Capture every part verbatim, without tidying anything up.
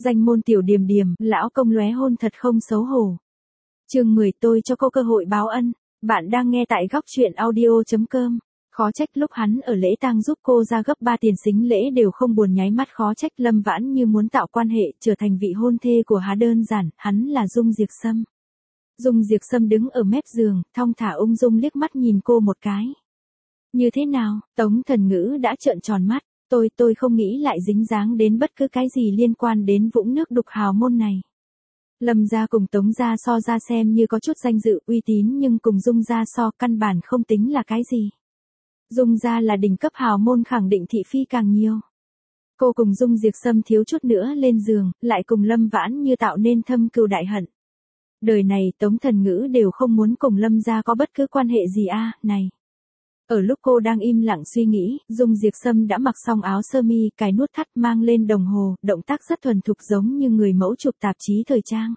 Danh môn tiểu điềm điềm, lão công lóe hôn thật không xấu hổ. Chương mười tôi cho cô cơ hội báo ân. Bạn đang nghe tại góc truyện audio chấm com. Khó trách lúc hắn ở lễ tang giúp cô ra gấp ba tiền sính lễ đều không buồn nháy mắt, khó trách Lâm Vãn Như muốn tạo quan hệ trở thành vị hôn thê của hắn, đơn giản, hắn là Dung Diệp Sâm. Dung Diệp Sâm đứng ở mép giường, thong thả ung dung liếc mắt nhìn cô một cái. Như thế nào? Tống Thần Ngữ đã trợn tròn mắt, tôi tôi không nghĩ lại dính dáng đến bất cứ cái gì liên quan đến vũng nước đục hào môn này. Lâm gia cùng Tống gia so ra xem như có chút danh dự uy tín, nhưng cùng Dung gia so căn bản không tính là cái gì. Dung gia là đỉnh cấp hào môn, khẳng định thị phi càng nhiều. Cô cùng Dung Diệp Sâm thiếu chút nữa lên giường, lại cùng Lâm Vãn Như tạo nên thâm cừu đại hận. Đời này Tống Thần Ngữ đều không muốn cùng Lâm gia có bất cứ quan hệ gì a, à, này. Ở lúc cô đang im lặng suy nghĩ, Dung Diệp Sâm đã mặc xong áo sơ mi, cài nút thắt, mang lên đồng hồ, động tác rất thuần thục giống như người mẫu chụp tạp chí thời trang.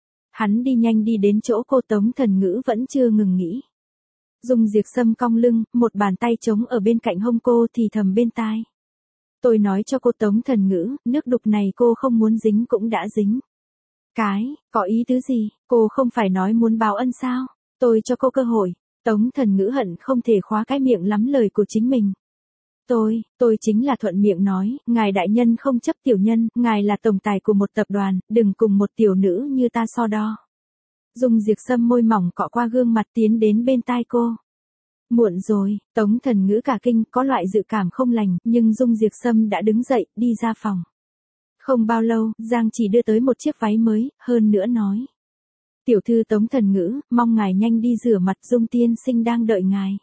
Hắn đi nhanh đi đến chỗ cô, Tống Thần Ngữ vẫn chưa ngừng nghĩ. Dung Diệp Sâm cong lưng, một bàn tay trống ở bên cạnh hông cô, thì thầm bên tai. Tôi nói cho cô Tống Thần Ngữ, nước đục này cô không muốn dính cũng đã dính. Cái, có ý tứ gì, cô không phải nói muốn báo ân sao, tôi cho cô cơ hội. Tống Thần Ngữ hận không thể khóa cái miệng lắm lời của chính mình. Tôi, tôi chính là thuận miệng nói, ngài đại nhân không chấp tiểu nhân, ngài là tổng tài của một tập đoàn, đừng cùng một tiểu nữ như ta so đo. Dung Diệp Sâm môi mỏng cọ qua gương mặt tiến đến bên tai cô. Muộn rồi, Tống Thần Ngữ cả kinh, có loại dự cảm không lành, nhưng Dung Diệp Sâm đã đứng dậy, đi ra phòng. Không bao lâu, Giang chỉ đưa tới một chiếc váy mới, hơn nữa nói. Tiểu thư Tống Thần Ngữ, mong ngài nhanh đi rửa mặt, Dung tiên sinh đang đợi ngài.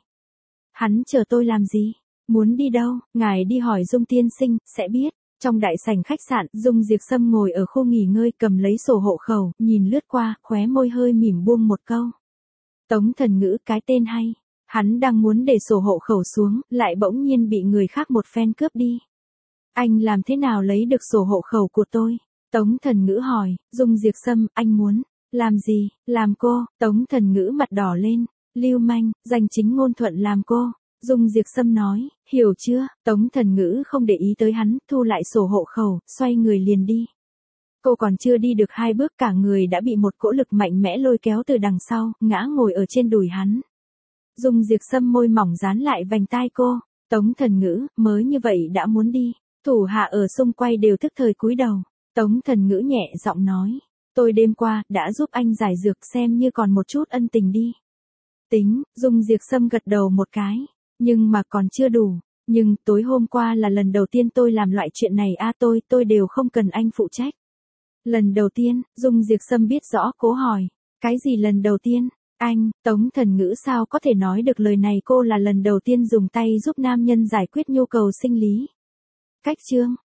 Hắn chờ tôi làm gì? Muốn đi đâu? Ngài đi hỏi Dung tiên sinh, sẽ biết. Trong đại sảnh khách sạn, Dung Diệp Sâm ngồi ở khu nghỉ ngơi, cầm lấy sổ hộ khẩu, nhìn lướt qua, khóe môi hơi mỉm buông một câu. Tống Thần Ngữ, cái tên hay. Hắn đang muốn để sổ hộ khẩu xuống, lại bỗng nhiên bị người khác một phen cướp đi. Anh làm thế nào lấy được sổ hộ khẩu của tôi? Tống Thần Ngữ hỏi. Dung Diệp Sâm, anh muốn. Làm gì? Làm cô? Tống Thần Ngữ mặt đỏ lên. Lưu manh, danh chính ngôn thuận làm cô. Dung Diệp Sâm nói, hiểu chưa? Tống Thần Ngữ không để ý tới hắn, thu lại sổ hộ khẩu, xoay người liền đi. Cô còn chưa đi được hai bước, cả người đã bị một cỗ lực mạnh mẽ lôi kéo từ đằng sau, ngã ngồi ở trên đùi hắn. Dung Diệp Sâm môi mỏng dán lại vành tai cô. Tống Thần Ngữ, mới như vậy đã muốn đi. Thủ hạ ở xung quanh đều tức thời cúi đầu. Tống Thần Ngữ nhẹ giọng nói. Tôi đêm qua, đã giúp anh giải dược, xem như còn một chút ân tình đi. Tính, Dung Diệp Sâm gật đầu một cái. Nhưng mà còn chưa đủ. Nhưng, tối hôm qua là lần đầu tiên tôi làm loại chuyện này a, à, tôi, tôi đều không cần anh phụ trách. Lần đầu tiên, Dung Diệp Sâm biết rõ, cố hỏi. Cái gì lần đầu tiên? Anh, Tống Thần Ngữ sao có thể nói được lời này, cô là lần đầu tiên dùng tay giúp nam nhân giải quyết nhu cầu sinh lý. Cách chương.